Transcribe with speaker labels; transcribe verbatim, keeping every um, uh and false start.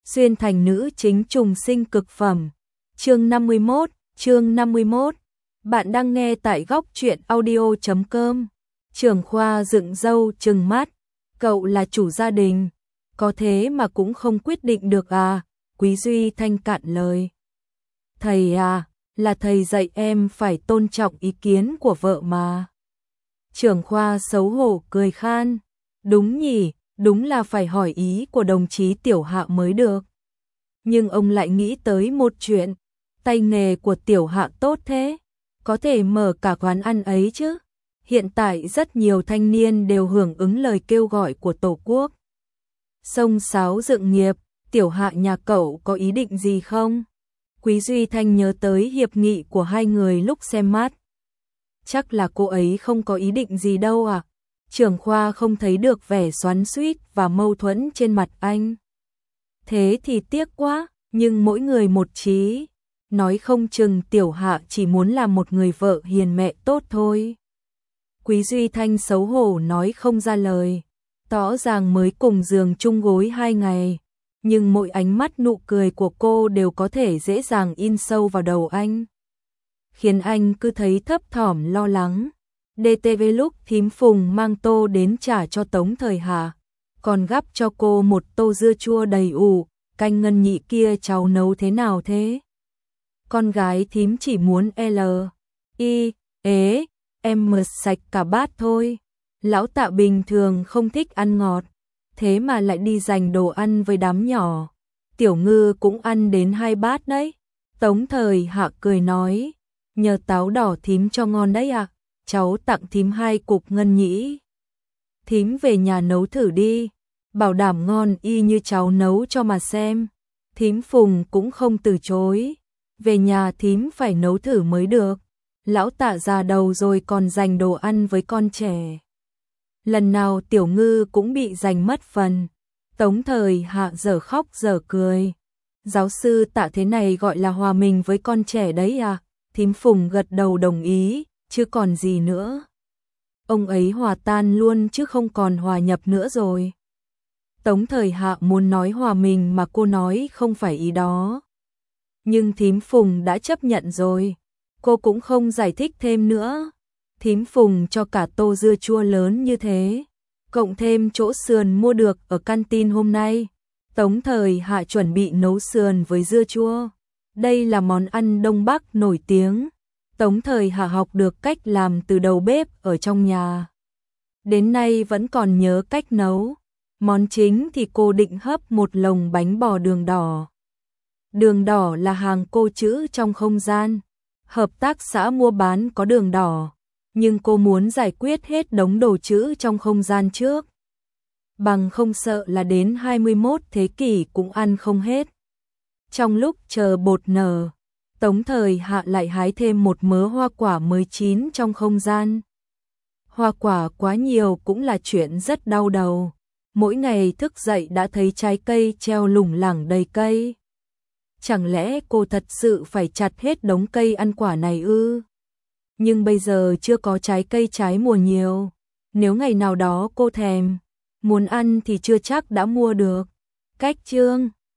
Speaker 1: xuyên thành nữ chính trùng sinh cực phẩm. Chương năm mươi mốt, chương năm mươi mốt. Bạn đang nghe tại góc truyện audio chấm com. Trưởng khoa dựng râu trừng mắt, cậu là chủ gia đình, có thế mà cũng không quyết định được à? Quý Duy Thanh cạn lời. Thầy à, là thầy dạy em phải tôn trọng ý kiến của vợ mà. Trưởng khoa xấu hổ cười khan. Đúng nhỉ, đúng là phải hỏi ý của đồng chí Tiểu Hạ mới được. Nhưng ông lại nghĩ tới một chuyện, tay nghề của Tiểu Hạ tốt thế, có thể mở cả quán ăn ấy chứ. Hiện tại rất nhiều thanh niên đều hưởng ứng lời kêu gọi của Tổ quốc. Xông xáo dựng nghiệp, Tiểu Hạ nhà cậu có ý định gì không? Quý Duy Thanh nhớ tới hiệp nghị của hai người lúc xem mắt. Chắc là cô ấy không có ý định gì đâu à? Trưởng khoa không thấy được vẻ xoắn xuýt và mâu thuẫn trên mặt anh. Thế thì tiếc quá, nhưng mỗi người một chí. Nói không chừng Tiểu Hạ chỉ muốn làm một người vợ hiền mẹ tốt thôi. Quý Duy Thanh xấu hổ nói không ra lời. Rõ ràng mới cùng giường chung gối hai ngày, nhưng mỗi ánh mắt nụ cười của cô đều có thể dễ dàng in sâu vào đầu anh, khiến anh cứ thấy thấp thỏm lo lắng. đê tê vê lúc thím Phùng mang tô đến trả cho Tống Thời Hạ, còn gắp cho cô một tô dưa chua đầy ủ, canh ngân nhị kia cháu nấu thế nào thế? Con gái thím chỉ muốn L, I, ế, em mượt sạch cả bát thôi. Lão Tạ bình thường không thích ăn ngọt, thế mà lại đi giành đồ ăn với đám nhỏ. Tiểu Ngư cũng ăn đến hai bát đấy. Tống Thời Hạ cười nói, nhờ táo đỏ thím cho ngon đấy ạ, à? Cháu tặng thím hai cục ngân nhĩ. Thím về nhà nấu thử đi, bảo đảm ngon y như cháu nấu cho mà xem. Thím Phùng cũng không từ chối, về nhà thím phải nấu thử mới được. Lão Tạ già đầu rồi còn giành đồ ăn với con trẻ. Lần nào Tiểu Ngư cũng bị giành mất phần. Tống Thời Hạ dở khóc dở cười. Giáo sư Tạ thế này gọi là hòa mình với con trẻ đấy à? Thím Phùng gật đầu đồng ý, chứ còn gì nữa. Ông ấy hòa tan luôn chứ không còn hòa nhập nữa rồi. Tống Thời Hạ muốn nói hòa mình mà cô nói không phải ý đó. Nhưng thím Phùng đã chấp nhận rồi, cô cũng không giải thích thêm nữa. Thím Phùng cho cả tô dưa chua lớn như thế, cộng thêm chỗ sườn mua được ở canteen hôm nay. Tống Thời Hạ chuẩn bị nấu sườn với dưa chua. Đây là món ăn Đông Bắc nổi tiếng. Tống Thời Hạ học được cách làm từ đầu bếp ở trong nhà. Đến nay vẫn còn nhớ cách nấu. Món chính thì cô định hấp một lồng bánh bò đường đỏ. Đường đỏ là hàng cô chữ trong không gian. Hợp tác xã mua bán có đường đỏ, nhưng cô muốn giải quyết hết đống đồ chữ trong không gian trước. Bằng không sợ là đến hai mươi mốt thế kỷ cũng ăn không hết. Trong lúc chờ bột nở, Tống Thời Hạ lại hái thêm một mớ hoa quả mới chín trong không gian. Hoa quả quá nhiều cũng là chuyện rất đau đầu. Mỗi ngày thức dậy đã thấy trái cây treo lủng lẳng đầy cây. Chẳng lẽ cô thật sự phải chặt hết đống cây ăn quả này ư? Nhưng bây giờ chưa có trái cây trái mùa nhiều. Nếu ngày nào đó cô thèm, muốn ăn thì chưa chắc đã mua được. Cách chương